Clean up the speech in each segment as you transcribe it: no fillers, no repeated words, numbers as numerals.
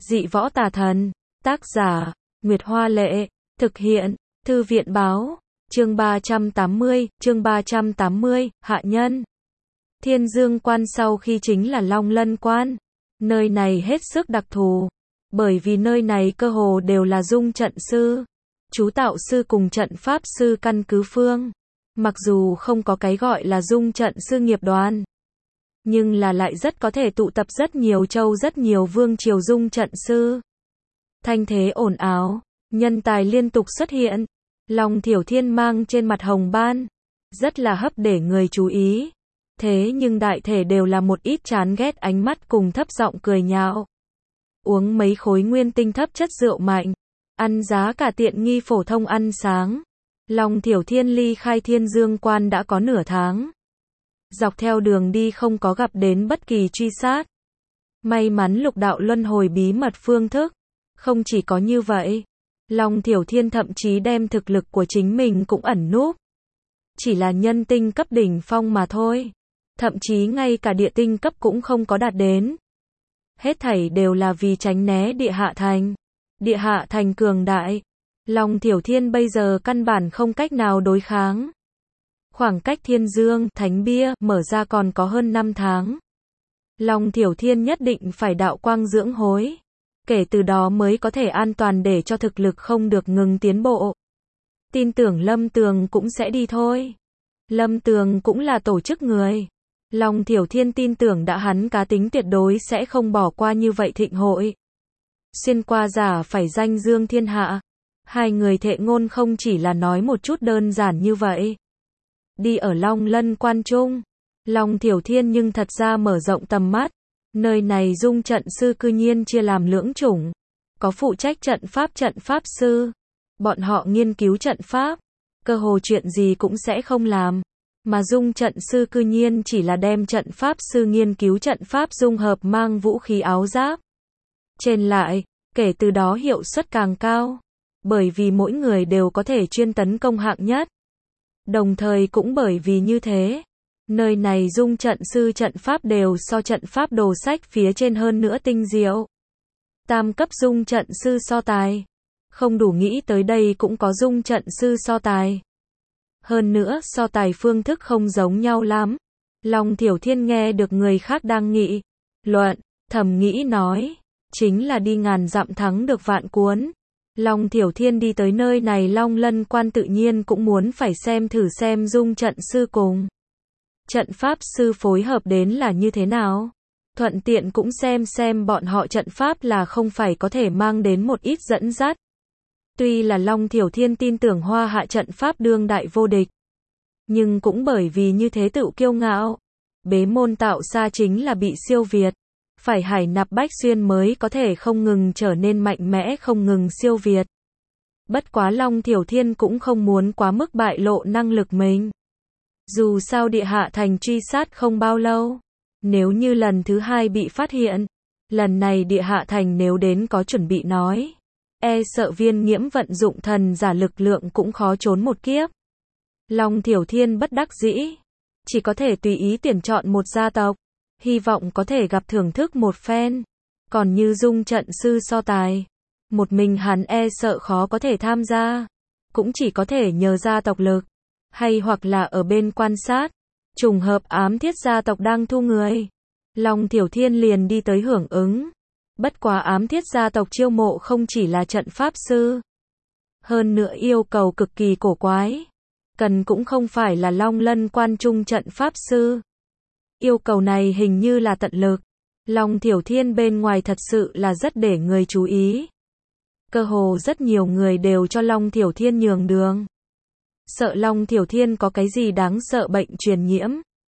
Dị võ tà thần. Tác giả, Nguyệt Hoa Lệ. Thực hiện, Thư viện Báo. Chương 380, Hạ Nhân. Thiên Dương Quan sau khi chính là Long Lân Quan. Nơi này hết sức đặc thù. Bởi vì nơi này cơ hồ đều là dung trận sư, chú tạo sư cùng trận pháp sư căn cứ phương. Mặc dù không có cái gọi là dung trận sư nghiệp đoàn, nhưng là lại rất có thể tụ tập rất nhiều châu rất nhiều vương triều dung trận sư. Thanh thế ồn ào, nhân tài liên tục xuất hiện. Long Thiểu Thiên mang trên mặt hồng ban, rất là hấp để người chú ý. Thế nhưng đại thể đều là một ít chán ghét ánh mắt cùng thấp giọng cười nhạo. Uống mấy khối nguyên tinh thấp chất rượu mạnh, ăn giá cả tiện nghi phổ thông ăn sáng. Long Thiểu Thiên ly khai Thiên Dương Quan đã có nửa tháng. Dọc theo đường đi không có gặp đến bất kỳ truy sát. May mắn lục đạo luân hồi bí mật phương thức. Không chỉ có như vậy, Long Thiểu Thiên thậm chí đem thực lực của chính mình cũng ẩn núp. Chỉ là nhân tinh cấp đỉnh phong mà thôi. Thậm chí ngay cả địa tinh cấp cũng không có đạt đến. Hết thảy đều là vì tránh né địa hạ thành. Địa hạ thành cường đại. Long Thiểu Thiên bây giờ căn bản không cách nào đối kháng. Khoảng cách Thiên Dương, Thánh Bia, mở ra còn có hơn 5 tháng. Long Thiểu Thiên nhất định phải đạo quang dưỡng hối. Kể từ đó mới có thể an toàn để cho thực lực không được ngừng tiến bộ. Tin tưởng Lâm Tường cũng sẽ đi thôi. Lâm Tường cũng là tổ chức người. Long Thiểu Thiên tin tưởng đã hắn cá tính tuyệt đối sẽ không bỏ qua như vậy thịnh hội. Xuyên qua giả phải danh dương thiên hạ. Hai người thệ ngôn không chỉ là nói một chút đơn giản như vậy. Đi ở Long Lân Quan Trung, Long Thiểu Thiên nhưng thật ra mở rộng tầm mắt. Nơi này dung trận sư cư nhiên chia làm lưỡng chủng. Có phụ trách trận pháp sư. Bọn họ nghiên cứu trận pháp. Cơ hồ chuyện gì cũng sẽ không làm. Mà dung trận sư cư nhiên chỉ là đem trận pháp sư nghiên cứu trận pháp dung hợp mang vũ khí áo giáp. Trên lại, kể từ đó hiệu suất càng cao. Bởi vì mỗi người đều có thể chuyên tấn công hạng nhất. Đồng thời cũng bởi vì như thế, nơi này dung trận sư trận pháp đều so trận pháp đồ sách phía trên hơn nữa tinh diệu. Tam cấp dung trận sư so tài. Không đủ nghĩ tới đây cũng có dung trận sư so tài. Hơn nữa so tài phương thức không giống nhau lắm. Long Thiểu Thiên nghe được người khác đang nghị luận, thầm nghĩ nói, chính là đi ngàn dặm thắng được vạn cuốn. Long Thiểu Thiên đi tới nơi này Long Lân Quan tự nhiên cũng muốn phải xem thử xem dung trận sư cùng trận pháp sư phối hợp đến là như thế nào. Thuận tiện cũng xem bọn họ trận pháp là không phải có thể mang đến một ít dẫn dắt. Tuy là Long Thiểu Thiên tin tưởng Hoa Hạ trận pháp đương đại vô địch, nhưng cũng bởi vì như thế tự kiêu ngạo. Bế môn tạo xa chính là bị siêu việt. Phải hải nạp bách xuyên mới có thể không ngừng trở nên mạnh mẽ không ngừng siêu việt. Bất quá Long Thiểu Thiên cũng không muốn quá mức bại lộ năng lực mình. Dù sao địa hạ thành truy sát không bao lâu. Nếu như lần thứ hai bị phát hiện, lần này địa hạ thành nếu đến có chuẩn bị nói, e sợ Viên Nghiễm vận dụng thần giả lực lượng cũng khó trốn một kiếp. Long Thiểu Thiên bất đắc dĩ, chỉ có thể tùy ý tuyển chọn một gia tộc, hy vọng có thể gặp thưởng thức một phen. Còn như dung trận sư so tài, một mình hắn e sợ khó có thể tham gia, cũng chỉ có thể nhờ gia tộc lực, hay hoặc là ở bên quan sát. Trùng hợp Ám Thiết gia tộc đang thu người, Long Thiểu Thiên liền đi tới hưởng ứng. Bất quá Ám Thiết gia tộc chiêu mộ không chỉ là trận pháp sư, hơn nữa yêu cầu cực kỳ cổ quái, cần cũng không phải là Long Lân Quan Trung trận pháp sư. Yêu cầu này hình như là tận lực. Long Thiểu Thiên bên ngoài thật sự là rất để người chú ý. Cơ hồ rất nhiều người đều cho Long Thiểu Thiên nhường đường. Sợ Long Thiểu Thiên có cái gì đáng sợ bệnh truyền nhiễm.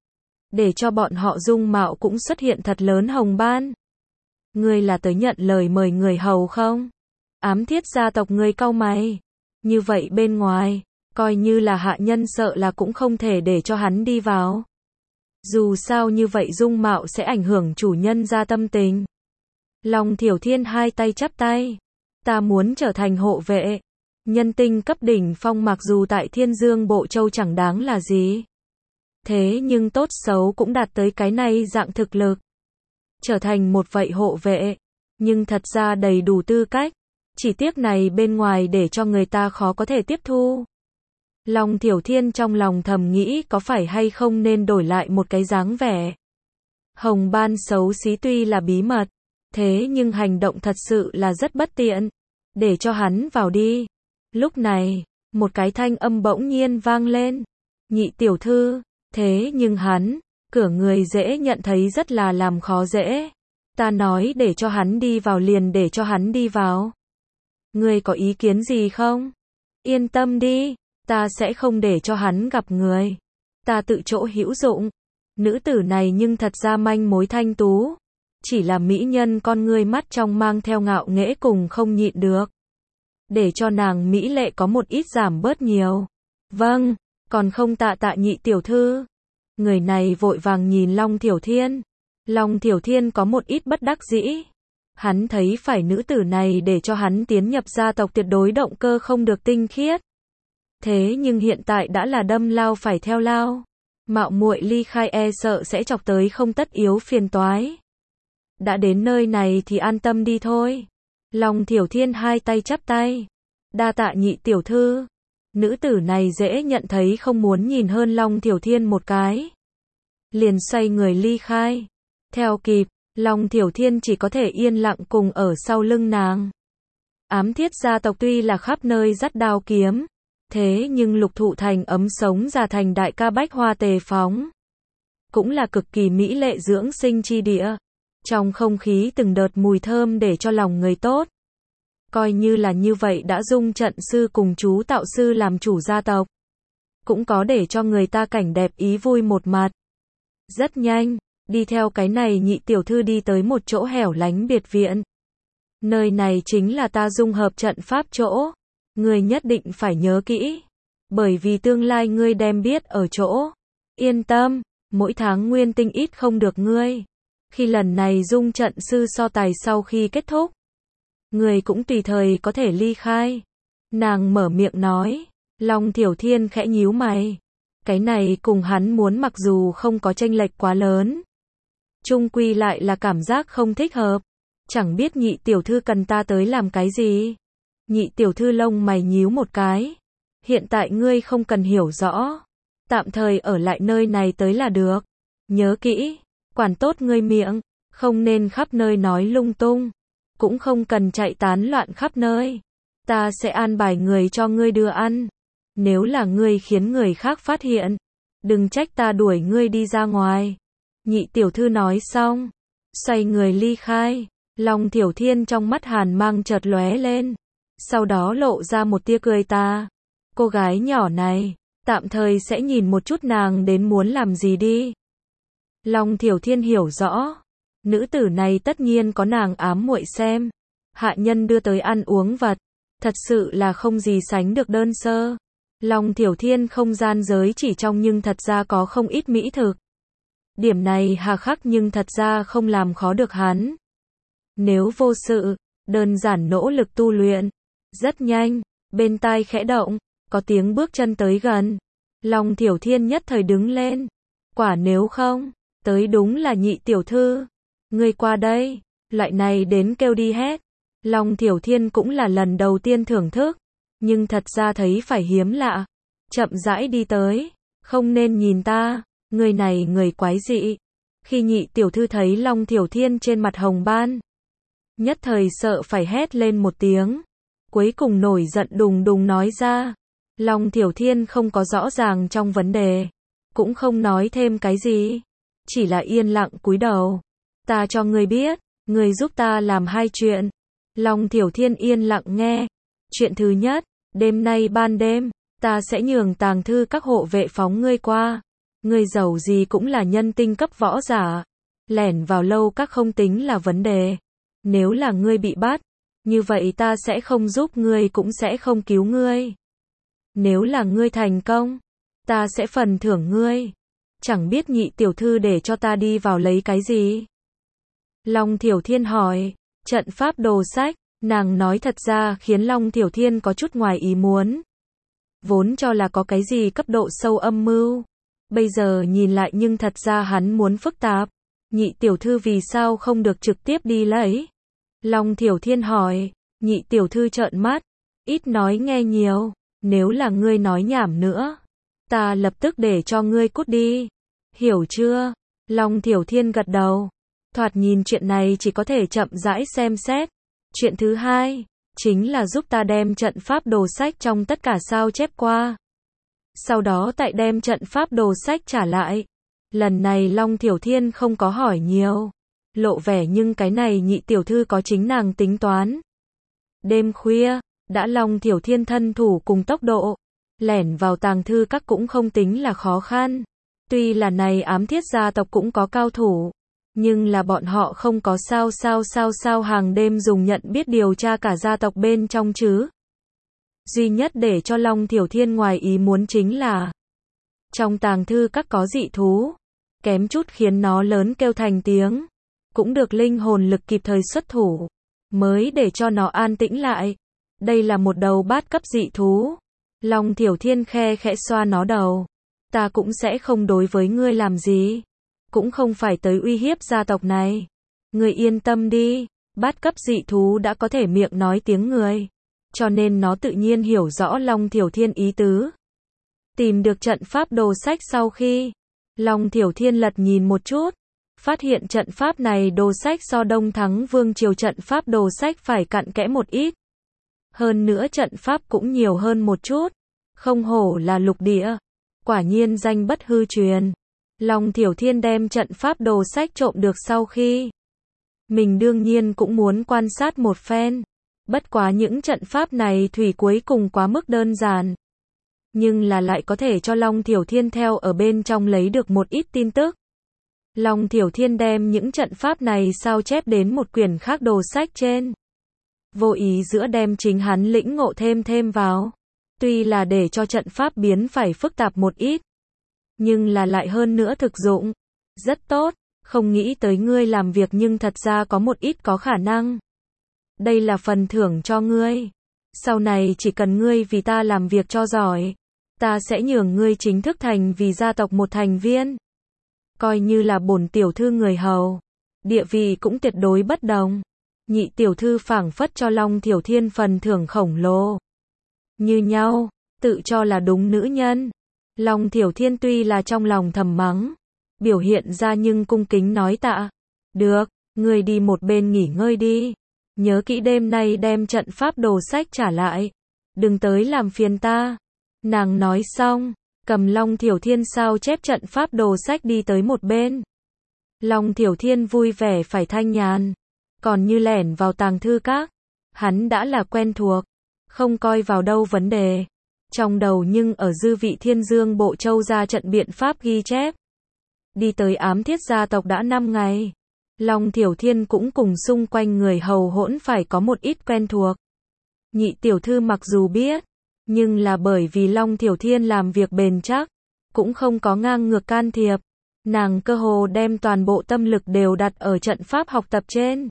Để cho bọn họ dung mạo cũng xuất hiện thật lớn hồng ban. Ngươi là tới nhận lời mời người hầu không? Ám Thiết gia tộc ngươi cau mày. Như vậy bên ngoài, coi như là hạ nhân sợ là cũng không thể để cho hắn đi vào. Dù sao như vậy dung mạo sẽ ảnh hưởng chủ nhân ra tâm tình. Long Thiểu Thiên hai tay chắp tay. Ta muốn trở thành hộ vệ. Nhân tinh cấp đỉnh phong mặc dù tại Thiên Dương Bộ Châu chẳng đáng là gì. Thế nhưng tốt xấu cũng đạt tới cái này dạng thực lực. Trở thành một vậy hộ vệ. nhưng thật ra đầy đủ tư cách. Chỉ tiếc này bên ngoài để cho người ta khó có thể tiếp thu. Long Thiểu Thiên trong lòng thầm nghĩ có phải hay không nên đổi lại một cái dáng vẻ. Hồng Ban xấu xí tuy là bí mật, thế nhưng hành động thật sự là rất bất tiện. Để cho hắn vào đi. Lúc này, một cái thanh âm bỗng nhiên vang lên. Nhị tiểu thư, thế nhưng hắn, cửa người dễ nhận thấy rất là làm khó dễ. Ta nói để cho hắn đi vào liền để cho hắn đi vào. Ngươi có ý kiến gì không? Yên tâm đi, ta sẽ không để cho hắn gặp người. Ta tự chỗ hữu dụng. Nữ tử này nhưng thật ra manh mối thanh tú. Chỉ là mỹ nhân con ngươi mắt trong mang theo ngạo nghễ cùng không nhịn được. Để cho nàng mỹ lệ có một ít giảm bớt nhiều. Vâng, còn không tạ tạ nhị tiểu thư. Người này vội vàng nhìn Long Thiểu Thiên. Long Thiểu Thiên có một ít bất đắc dĩ. Hắn thấy phải nữ tử này để cho hắn tiến nhập gia tộc tuyệt đối động cơ không được tinh khiết. Thế nhưng hiện tại đã là đâm lao phải theo lao. Mạo muội ly khai e sợ sẽ chọc tới không tất yếu phiền toái. Đã đến nơi này thì an tâm đi thôi. Long Thiểu Thiên hai tay chắp tay. Đa tạ nhị tiểu thư. Nữ tử này dễ nhận thấy không muốn nhìn hơn Long Thiểu Thiên một cái. Liền xoay người ly khai. Theo kịp, Long Thiểu Thiên chỉ có thể yên lặng cùng ở sau lưng nàng. Ám Thiết gia tộc tuy là khắp nơi dắt đao kiếm. Thế nhưng Lục Thụ Thành ấm sống già thành đại ca bách hoa tề phóng. Cũng là cực kỳ mỹ lệ dưỡng sinh chi địa. Trong không khí từng đợt mùi thơm để cho lòng người tốt. Coi như là như vậy đã dung trận sư cùng chú tạo sư làm chủ gia tộc. Cũng có để cho người ta cảnh đẹp ý vui một mặt. Rất nhanh, đi theo cái này nhị tiểu thư đi tới một chỗ hẻo lánh biệt viện. Nơi này chính là ta dung hợp trận pháp chỗ. Ngươi nhất định phải nhớ kỹ. Bởi vì tương lai ngươi đem biết ở chỗ. Yên tâm, mỗi tháng nguyên tinh ít không được ngươi. Khi lần này dung trận sư so tài sau khi kết thúc, người cũng tùy thời có thể ly khai. Nàng mở miệng nói. Long Thiểu Thiên khẽ nhíu mày. Cái này cùng hắn muốn mặc dù không có chênh lệch quá lớn. Chung quy lại là cảm giác không thích hợp. Chẳng biết nhị tiểu thư cần ta tới làm cái gì. Nhị tiểu thư lông mày nhíu một cái. Hiện tại ngươi không cần hiểu rõ. Tạm thời ở lại nơi này tới là được. Nhớ kỹ. Quản tốt ngươi miệng. Không nên khắp nơi nói lung tung. Cũng không cần chạy tán loạn khắp nơi. Ta sẽ an bài người cho ngươi đưa ăn. Nếu là ngươi khiến người khác phát hiện, đừng trách ta đuổi ngươi đi ra ngoài. Nhị tiểu thư nói xong, xoay người ly khai. Long Thiểu Thiên trong mắt hàn mang chợt lóe lên. Sau đó lộ ra một tia cười ta. Cô gái nhỏ này, tạm thời sẽ nhìn một chút nàng đến muốn làm gì đi. Long Thiểu Thiên hiểu rõ. Nữ tử này tất nhiên có nàng ám muội xem. Hạ nhân đưa tới ăn uống vật. Thật sự là không gì sánh được đơn sơ. Long Thiểu Thiên không gian giới chỉ trong nhưng thật ra có không ít mỹ thực. Điểm này hà khắc nhưng thật ra không làm khó được hắn. Nếu vô sự, đơn giản nỗ lực tu luyện. Rất nhanh, bên tai khẽ động, có tiếng bước chân tới gần. Long Thiểu Thiên nhất thời đứng lên. Quả nếu không, tới đúng là nhị tiểu thư. Ngươi qua đây, loại này đến kêu đi hết. Long Thiểu Thiên cũng là lần đầu tiên thưởng thức, nhưng thật ra thấy phải hiếm lạ. Chậm rãi đi tới, không nên nhìn ta, người này người quái dị. Khi nhị tiểu thư thấy Long Thiểu Thiên trên mặt hồng ban, nhất thời sợ phải hét lên một tiếng. Cuối cùng nổi giận đùng đùng nói ra. Long Thiểu Thiên không có rõ ràng trong vấn đề, cũng không nói thêm cái gì, chỉ là yên lặng cúi đầu. Ta cho ngươi biết, ngươi giúp ta làm hai chuyện. Long Thiểu Thiên yên lặng nghe. Chuyện thứ nhất, đêm nay ban đêm, ta sẽ nhường tàng thư các hộ vệ phóng ngươi qua. Ngươi giàu gì cũng là nhân tinh cấp võ giả. Lẻn vào lâu các không tính là vấn đề. Nếu là ngươi bị bắt, như vậy ta sẽ không giúp ngươi cũng sẽ không cứu ngươi. Nếu là ngươi thành công, ta sẽ phần thưởng ngươi. Chẳng biết nhị tiểu thư để cho ta đi vào lấy cái gì? Long Thiểu Thiên hỏi. Trận pháp đồ sách. Nàng nói thật ra khiến Long Thiểu Thiên có chút ngoài ý muốn. Vốn cho là có cái gì cấp độ sâu âm mưu. Bây giờ nhìn lại nhưng thật ra hắn muốn phức tạp. Nhị tiểu thư vì sao không được trực tiếp đi lấy? Long Thiểu Thiên hỏi, nhị tiểu thư trợn mắt, ít nói nghe nhiều, nếu là ngươi nói nhảm nữa, ta lập tức để cho ngươi cút đi, hiểu chưa? Long Thiểu Thiên gật đầu, thoạt nhìn chuyện này chỉ có thể chậm rãi xem xét. Chuyện thứ hai, chính là giúp ta đem trận pháp đồ sách trong tất cả sao chép qua. Sau đó tại đem trận pháp đồ sách trả lại. Lần này Long Thiểu Thiên không có hỏi nhiều, lộ vẻ nhưng cái này nhị tiểu thư có chính nàng tính toán. Đêm khuya, đã Long Thiểu Thiên thân thủ cùng tốc độ, lẻn vào tàng thư các cũng không tính là khó khăn. Tuy là này ám thiết gia tộc cũng có cao thủ, nhưng là bọn họ không có sao hàng đêm dùng nhận biết điều tra cả gia tộc bên trong chứ. Duy nhất để cho Long Thiểu Thiên ngoài ý muốn chính là trong tàng thư các có dị thú, kém chút khiến nó lớn kêu thành tiếng, cũng được linh hồn lực kịp thời xuất thủ, mới để cho nó an tĩnh lại. Đây là một đầu bát cấp dị thú. Long Thiểu Thiên khe khẽ xoa nó đầu. Ta cũng sẽ không đối với ngươi làm gì, cũng không phải tới uy hiếp gia tộc này. Ngươi yên tâm đi, bát cấp dị thú đã có thể miệng nói tiếng người, cho nên nó tự nhiên hiểu rõ Long Thiểu Thiên ý tứ. Tìm được trận pháp đồ sách sau khi Long Thiểu Thiên lật nhìn một chút, phát hiện trận pháp này đồ sách so Đông Thắng Vương triều trận pháp đồ sách phải cặn kẽ một ít. Hơn nữa trận pháp cũng nhiều hơn một chút, không hổ là lục địa, quả nhiên danh bất hư truyền. Long Thiểu Thiên đem trận pháp đồ sách trộm được sau khi, mình đương nhiên cũng muốn quan sát một phen. Bất quá những trận pháp này thủy cuối cùng quá mức đơn giản, nhưng là lại có thể cho Long Thiểu Thiên theo ở bên trong lấy được một ít tin tức. Long Thiểu Thiên đem những trận pháp này sao chép đến một quyển khác đồ sách trên. Vô ý giữa đem chính hắn lĩnh ngộ thêm vào. Tuy là để cho trận pháp biến phải phức tạp một ít, nhưng là lại hơn nữa thực dụng. Rất tốt, không nghĩ tới ngươi làm việc nhưng thật ra có một ít có khả năng. Đây là phần thưởng cho ngươi. Sau này chỉ cần ngươi vì ta làm việc cho giỏi, ta sẽ nhường ngươi chính thức thành vì gia tộc một thành viên. Coi như là bổn tiểu thư người hầu, địa vị cũng tuyệt đối bất đồng. Nhị tiểu thư phảng phất cho Long Thiểu Thiên phần thưởng khổng lồ. Như nhau, tự cho là đúng nữ nhân. Long Thiểu Thiên tuy là trong lòng thầm mắng, biểu hiện ra nhưng cung kính nói tạ. Được, ngươi đi một bên nghỉ ngơi đi. Nhớ kỹ đêm nay đem trận pháp đồ sách trả lại. Đừng tới làm phiền ta. Nàng nói xong, cầm Long Thiểu Thiên sao chép trận pháp đồ sách đi tới một bên. Long Thiểu Thiên vui vẻ phải thanh nhàn. Còn như lẻn vào tàng thư các, hắn đã là quen thuộc, không coi vào đâu vấn đề. Trong đầu nhưng ở dư vị Thiên Dương Bộ Châu ra trận biện pháp ghi chép. Đi tới ám thiết gia tộc đã 5 ngày. Long Thiểu Thiên cũng cùng xung quanh người hầu hỗn phải có một ít quen thuộc. Nhị tiểu thư mặc dù biết, nhưng là bởi vì Long Thiểu Thiên làm việc bền chắc, cũng không có ngang ngược can thiệp. Nàng cơ hồ đem toàn bộ tâm lực đều đặt ở trận pháp học tập trên.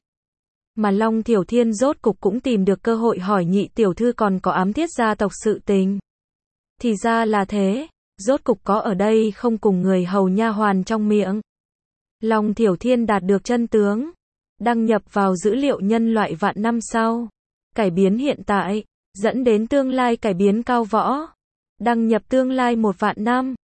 Mà Long Thiểu Thiên rốt cục cũng tìm được cơ hội hỏi nhị tiểu thư còn có ám thiết gia tộc sự tình. Thì ra là thế, rốt cục có ở đây không cùng người hầu nha hoàn trong miệng. Long Thiểu Thiên đạt được chân tướng, đăng nhập vào dữ liệu nhân loại vạn năm sau, cải biến hiện tại, dẫn đến tương lai cải biến cao võ, đăng nhập tương lai 1 vạn năm.